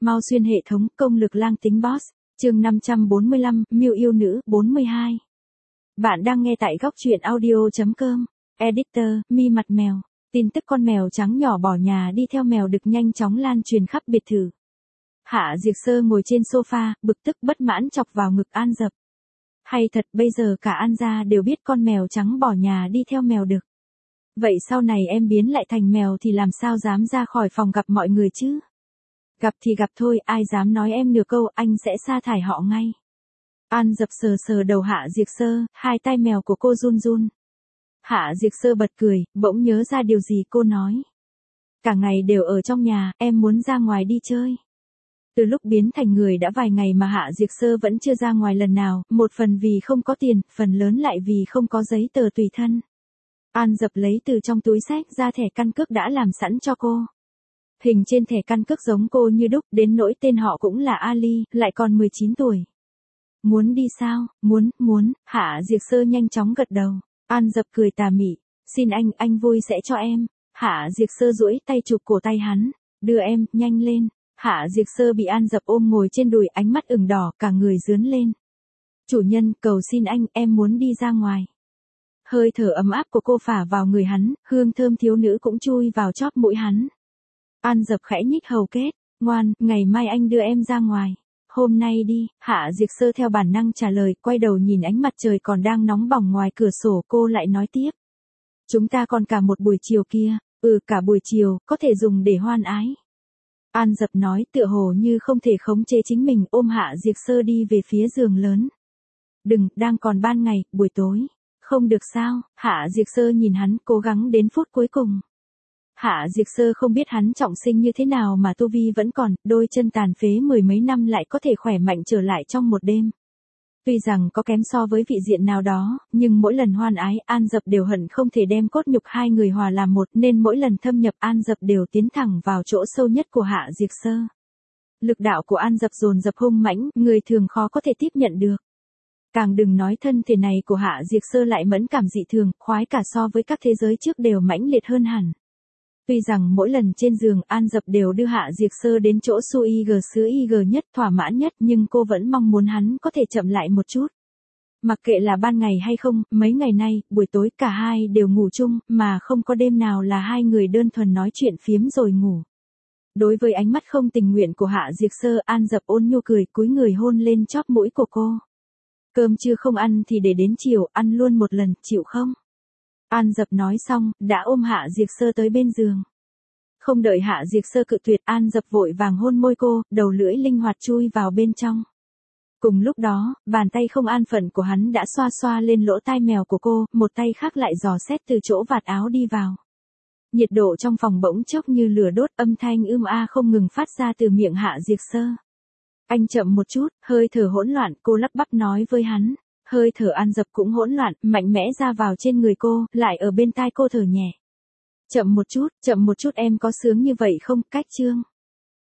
Mau xuyên hệ thống, công lực lang tính boss. Chương 545, Mưu yêu nữ, 42. Bạn đang nghe tại góc truyện audio.com. Editor, Mi mặt mèo. Tin tức con mèo trắng nhỏ bỏ nhà đi theo mèo đực nhanh chóng lan truyền khắp biệt thự. Hạ Diệc Sơ ngồi trên sofa, bực tức bất mãn chọc vào ngực An Dập. Hay thật, bây giờ cả An gia đều biết con mèo trắng bỏ nhà đi theo mèo đực. Vậy sau này em biến lại thành mèo thì làm sao dám ra khỏi phòng gặp mọi người chứ? Gặp thì gặp thôi, ai dám nói em nửa câu, anh sẽ sa thải họ ngay. An Dập sờ sờ đầu Hạ Diệc Sơ, hai tai mèo của cô run run. Hạ Diệc Sơ bật cười, bỗng nhớ ra điều gì cô nói. Cả ngày đều ở trong nhà, em muốn ra ngoài đi chơi. Từ lúc biến thành người đã vài ngày mà Hạ Diệc Sơ vẫn chưa ra ngoài lần nào, một phần vì không có tiền, phần lớn lại vì không có giấy tờ tùy thân. An Dập lấy từ trong túi xách ra thẻ căn cước đã làm sẵn cho cô. Hình trên thẻ căn cước giống cô như đúc, đến nỗi tên họ cũng là Ali, lại còn 19 tuổi. Muốn đi sao? Muốn, Hạ Diệc Sơ nhanh chóng gật đầu. An Dập cười tà mị, xin anh vui sẽ cho em. Hạ Diệc Sơ duỗi tay chụp cổ tay hắn, đưa em, nhanh lên. Hạ Diệc Sơ bị An Dập ôm ngồi trên đùi, ánh mắt ửng đỏ, cả người rướn lên. Chủ nhân, cầu xin anh, em muốn đi ra ngoài. Hơi thở ấm áp của cô phả vào người hắn, hương thơm thiếu nữ cũng chui vào chóp mũi hắn. An Dập khẽ nhích hầu kết, ngoan, ngày mai anh đưa em ra ngoài. Hôm nay đi, Hạ Diệc Sơ theo bản năng trả lời, quay đầu nhìn ánh mặt trời còn đang nóng bỏng ngoài cửa sổ, cô lại nói tiếp. Chúng ta còn cả một buổi chiều kia, cả buổi chiều, có thể dùng để hoan ái. An Dập nói tựa hồ như không thể khống chế chính mình, ôm Hạ Diệc Sơ đi về phía giường lớn. Đừng, đang còn ban ngày, buổi tối. Không được sao? Hạ Diệc Sơ nhìn hắn, cố gắng đến phút cuối cùng. Hạ Diệc Sơ không biết hắn trọng sinh như thế nào mà tu vi vẫn còn, đôi chân tàn phế mười mấy năm lại có thể khỏe mạnh trở lại trong một đêm. Tuy rằng có kém so với vị diện nào đó, nhưng mỗi lần hoan ái, An Dập đều hận không thể đem cốt nhục hai người hòa làm một, nên mỗi lần thâm nhập An Dập đều tiến thẳng vào chỗ sâu nhất của Hạ Diệc Sơ. Lực đạo của An Dập dồn dập hung mãnh, người thường khó có thể tiếp nhận được. Càng đừng nói thân thể này của Hạ Diệc Sơ lại mẫn cảm dị thường, khoái cả so với các thế giới trước đều mãnh liệt hơn hẳn. Tuy rằng mỗi lần trên giường An Dập đều đưa Hạ Diệc Sơ đến chỗ xưa nhất, thỏa mãn nhất, nhưng cô vẫn mong muốn hắn có thể chậm lại một chút. Mặc kệ là ban ngày hay không, mấy ngày nay, buổi tối cả hai đều ngủ chung, mà không có đêm nào là hai người đơn thuần nói chuyện phiếm rồi ngủ. Đối với ánh mắt không tình nguyện của Hạ Diệc Sơ, An Dập ôn nhu cười, cúi người hôn lên chóp mũi của cô. Cơm chưa không ăn thì để đến chiều, ăn luôn một lần, chịu không? An Dập nói xong, đã ôm Hạ Diệc Sơ tới bên giường. Không đợi Hạ Diệc Sơ cự tuyệt, An Dập vội vàng hôn môi cô, đầu lưỡi linh hoạt chui vào bên trong. Cùng lúc đó, bàn tay không an phận của hắn đã xoa xoa lên lỗ tai mèo của cô, một tay khác lại dò xét từ chỗ vạt áo đi vào. Nhiệt độ trong phòng bỗng chốc như lửa đốt, âm thanh không ngừng phát ra từ miệng Hạ Diệc Sơ. Anh chậm một chút, hơi thở hỗn loạn, cô lắp bắp nói với hắn. Hơi thở An Dập cũng hỗn loạn, mạnh mẽ ra vào trên người cô, lại ở bên tai cô thở nhẹ. Chậm một chút em có sướng như vậy không? Cách chương.